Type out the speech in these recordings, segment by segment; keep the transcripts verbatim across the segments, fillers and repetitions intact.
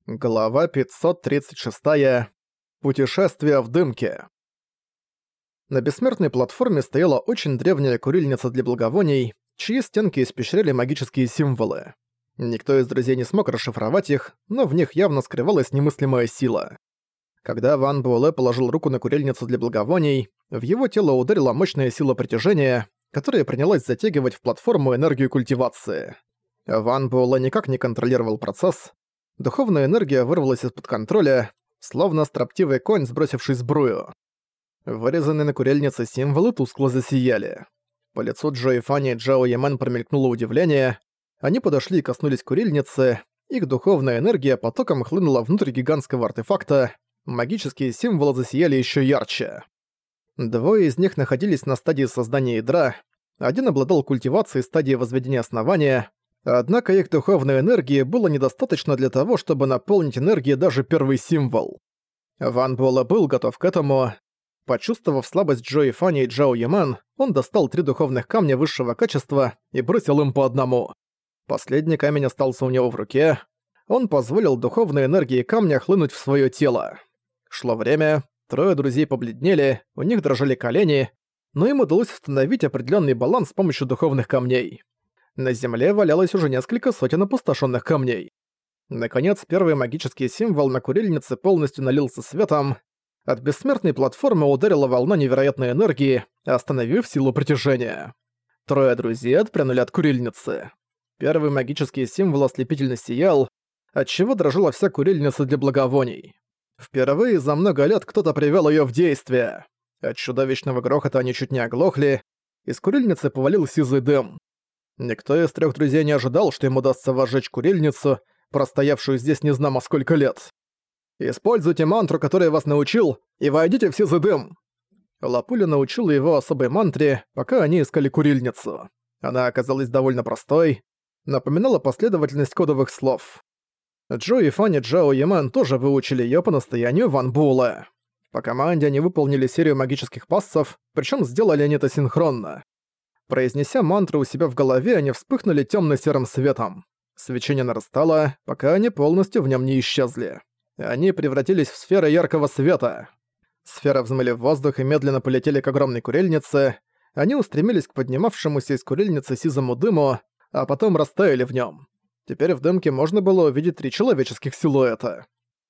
Глава пятьсот тридцать шесть. Путешествие в дымке. На бессмертной платформе стояла очень древняя курильница для благовоний, чьи стенки испещряли магические символы. Никто из друзей не смог расшифровать их, но в них явно скрывалась немыслимая сила. Когда Ван Буэлэ положил руку на курильницу для благовоний, в его тело ударила мощная сила притяжения, которая принялась затягивать в платформу энергию культивации. Ван Буэлэ никак не контролировал процесс. Духовная энергия вырвалась из-под контроля, словно строптивый конь, сбросивший сбрую. Вырезанные на курильнице символы тускло засияли. По лицу Джо и Фанни и Джао Ямен промелькнуло удивление. Они подошли и коснулись курильницы, их духовная энергия потоком хлынула внутрь гигантского артефакта, магические символы засияли еще ярче. Двое из них находились на стадии создания ядра, один обладал культивацией стадии возведения основания, однако их духовной энергии было недостаточно для того, чтобы наполнить энергией даже первый символ. Ван Буэлэ был готов к этому. Почувствовав слабость Джо и Фанни и Джао Яман, он достал три духовных камня высшего качества и бросил им по одному. Последний камень остался у него в руке. Он позволил духовной энергии камня хлынуть в свое тело. Шло время, трое друзей побледнели, у них дрожали колени, но им удалось установить определенный баланс с помощью духовных камней. На земле валялось уже несколько сотен опустошенных камней. Наконец, первый магический символ на курильнице полностью налился светом. От бессмертной платформы ударила волна невероятной энергии, остановив силу притяжения. Трое друзей отпрянули от курильницы. Первый магический символ ослепительно сиял, отчего дрожала вся курильница для благовоний. Впервые за много лет кто-то привел ее в действие. От чудовищного грохота они чуть не оглохли, из курильницы повалил сизый дым. Никто из трех друзей не ожидал, что им удастся возжечь курильницу, простоявшую здесь незнамо сколько лет. «Используйте мантру, которой я вас научил, и войдите в сизый дым!» Лапуля научила его особой мантре, пока они искали курильницу. Она оказалась довольно простой, напоминала последовательность кодовых слов. Джо и Фанни Джао Яман тоже выучили её по настоянию Ван Буэлэ. По команде они выполнили серию магических пассов, причём сделали они это синхронно. Произнеся мантру у себя в голове, они вспыхнули тёмно-серым светом. Свечение нарастало, пока они полностью в нём не исчезли. Они превратились в сферы яркого света. Сферы взмыли в воздух и медленно полетели к огромной курильнице. Они устремились к поднимавшемуся из курильницы сизому дыму, а потом растаяли в нём. Теперь в дымке можно было увидеть три человеческих силуэта.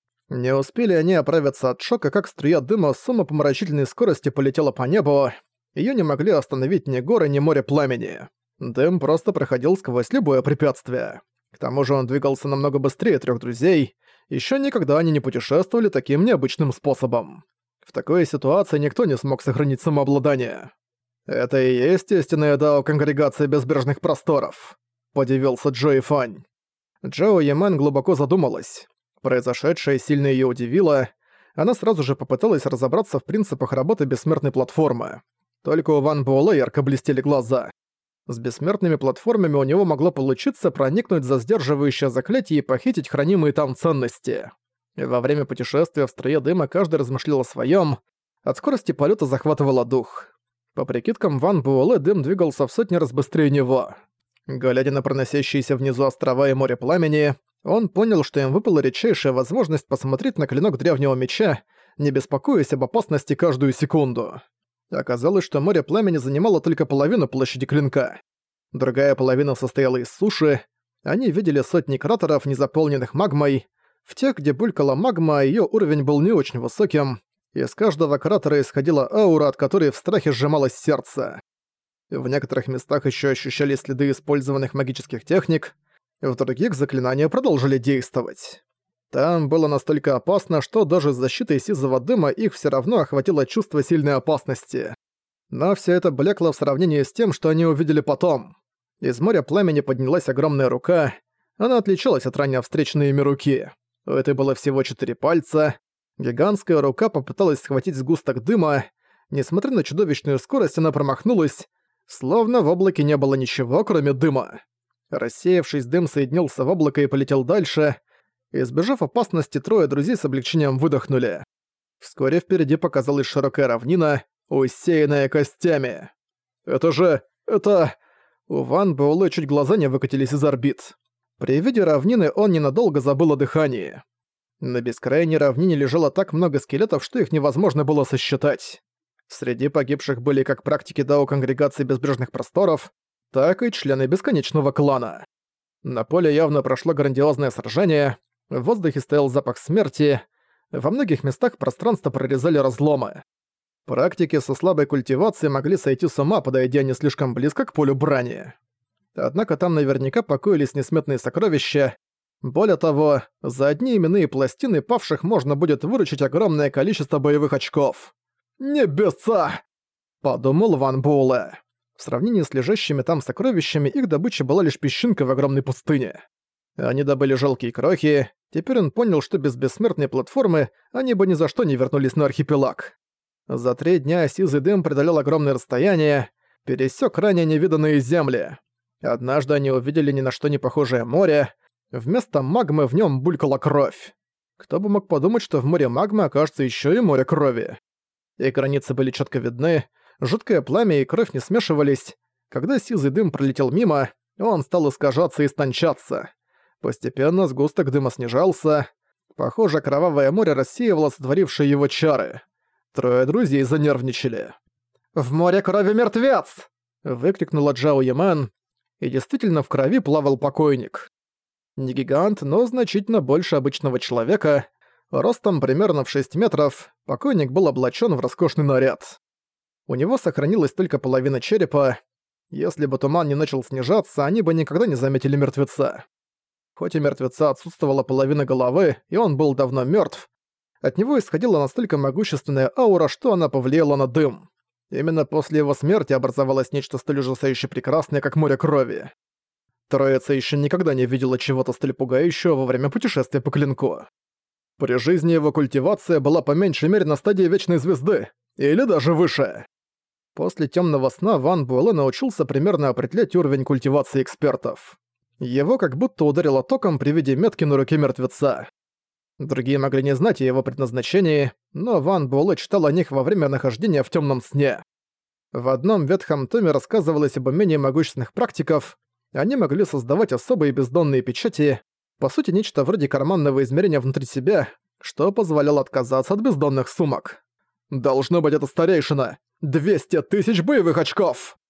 Не успели они оправиться от шока, как струя дыма с умопомрачительной скоростью полетела по небу. Её не могли остановить ни горы, ни море пламени. Дым просто проходил сквозь любое препятствие. К тому же он двигался намного быстрее трёх друзей. Ещё никогда они не путешествовали таким необычным способом. В такой ситуации никто не смог сохранить самообладание. «Это и есть истинная дао Конгрегации Безбрежных Просторов», — подивился Джо и Фань. Джао Ямен глубоко задумалась. Произошедшее сильно её удивило. Она сразу же попыталась разобраться в принципах работы бессмертной платформы. Только у Ван Буэлэ ярко блестели глаза. С бессмертными платформами у него могло получиться проникнуть за сдерживающее заклятие и похитить хранимые там ценности. Во время путешествия в струе дыма каждый размышлял о своём. От скорости полёта захватывало дух. По прикидкам Ван Буэлэ, дым двигался в сотни раз быстрее него. Глядя на проносящиеся внизу острова и море пламени, он понял, что им выпала редчайшая возможность посмотреть на клинок древнего меча, не беспокоясь об опасности каждую секунду. Оказалось, что море пламени занимало только половину площади клинка. Другая половина состояла из суши. Они видели сотни кратеров, не заполненных магмой. В тех, где булькала магма, её уровень был не очень высоким. Из каждого кратера исходила аура, от которой в страхе сжималось сердце. В некоторых местах ещё ощущались следы использованных магических техник, в других заклинания продолжили действовать. Там было настолько опасно, что даже с защитой сизого дыма их всё равно охватило чувство сильной опасности. Но всё это блекло в сравнении с тем, что они увидели потом. Из моря пламени поднялась огромная рука. Она отличалась от ранее встреченной ими руки. У этой было всего четыре пальца. Гигантская рука попыталась схватить сгусток дыма. Несмотря на чудовищную скорость, она промахнулась, словно в облаке не было ничего, кроме дыма. Рассеявшись, дым соединился в облако и полетел дальше. Избежав опасности, трое друзей с облегчением выдохнули. Вскоре впереди показалась широкая равнина, усеянная костями. «Это же... это...» У Ван Буэлэ чуть глаза не выкатились из орбит. При виде равнины он ненадолго забыл о дыхании. На бескрайней равнине лежало так много скелетов, что их невозможно было сосчитать. Среди погибших были как практики Дао Конгрегации Безбрежных Просторов, так и члены Бесконечного Клана. На поле явно прошло грандиозное сражение, в воздухе стоял запах смерти, во многих местах пространство прорезали разломы. Практики со слабой культивацией могли сойти с ума, подойдя не слишком близко к полю брани. Однако там наверняка покоились несметные сокровища. Более того, за одни именные пластины павших можно будет выручить огромное количество боевых очков. «Небеса!» – подумал Ван Буэлэ. В сравнении с лежащими там сокровищами, их добыча была лишь песчинкой в огромной пустыне. Они добыли жалкие крохи, теперь он понял, что без бессмертной платформы они бы ни за что не вернулись на архипелаг. За три дня сизый дым преодолел огромное расстояние, пересек ранее невиданные земли. Однажды они увидели ни на что не похожее море, вместо магмы в нем булькала кровь. Кто бы мог подумать, что в море магмы окажется еще и море крови. И границы были четко видны, жуткое пламя и кровь не смешивались. Когда сизый дым пролетел мимо, он стал искажаться и истончаться. Постепенно сгусток дыма снижался. Похоже, кровавое море рассеивало сотворившие его чары. Трое друзей занервничали. «В море крови мертвец!» — выкрикнула Джао Ямен, и действительно в крови плавал покойник. Не гигант, но значительно больше обычного человека. Ростом примерно в шесть метров, покойник был облачен в роскошный наряд. У него сохранилась только половина черепа. Если бы туман не начал снижаться, они бы никогда не заметили мертвеца. Хоть у мертвеца отсутствовала половина головы, и он был давно мертв, от него исходила настолько могущественная аура, что она повлияла на дым. Именно после его смерти образовалось нечто столь ужасающе прекрасное, как море крови. Троица еще никогда не видела чего-то столь пугающего во время путешествия по клинку. При жизни его культивация была по меньшей мере на стадии Вечной Звезды, или даже выше. После темного сна Ван Буэлэ научился примерно определять уровень культивации экспертов. Его как будто ударило током при виде метки на руке мертвеца. Другие могли не знать о его предназначении, но Ван Буэлэ читал о них во время нахождения в темном сне. В одном ветхом томе рассказывалось об умении могущественных практиков. Они могли создавать особые бездонные печати, по сути нечто вроде карманного измерения внутри себя, что позволяло отказаться от бездонных сумок. «Должно быть это старейшина! двести тысяч боевых очков!»